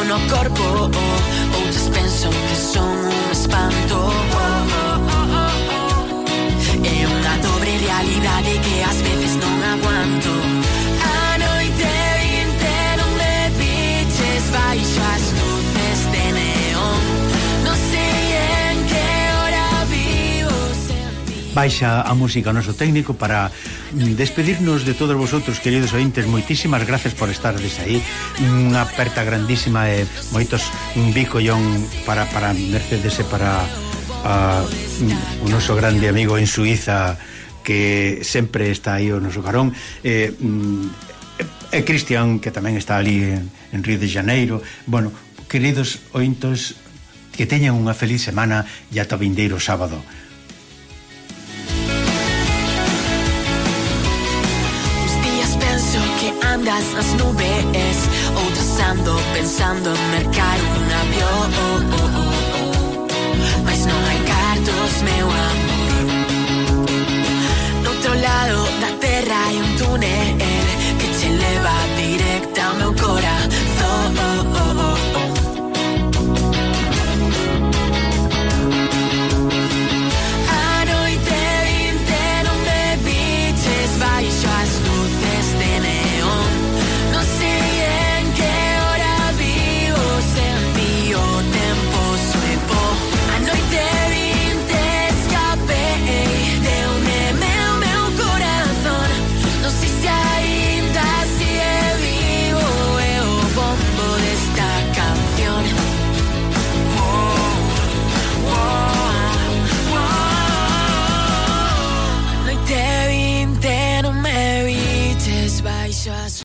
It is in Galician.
no corpo, outras penso que son un espanto. É unha dobre realidade que ás veces non aguanto. A noite vinte non me piches, baixo as luces de neón. Non sei en que hora vivo sen ti. Baixa a música o noso técnico para despedirnos de todos vosotros, queridos ointes. Moitísimas gracias por estardes aí. Unha aperta grandísima e moitos bicollón para Mercedes e para o noso grande amigo en Suiza, que sempre está aí o noso carón, e Cristian, que tamén está ali en Río de Janeiro. Bueno, queridos ointos, que teñan unha feliz semana e ata o vindeiro sábado. Andas nas nubes, outras ando pensando en mercar un avión. Mas non hai cartos, meu amor. No outro lado da terra hai un túnel que che leva directa ao meu corazón.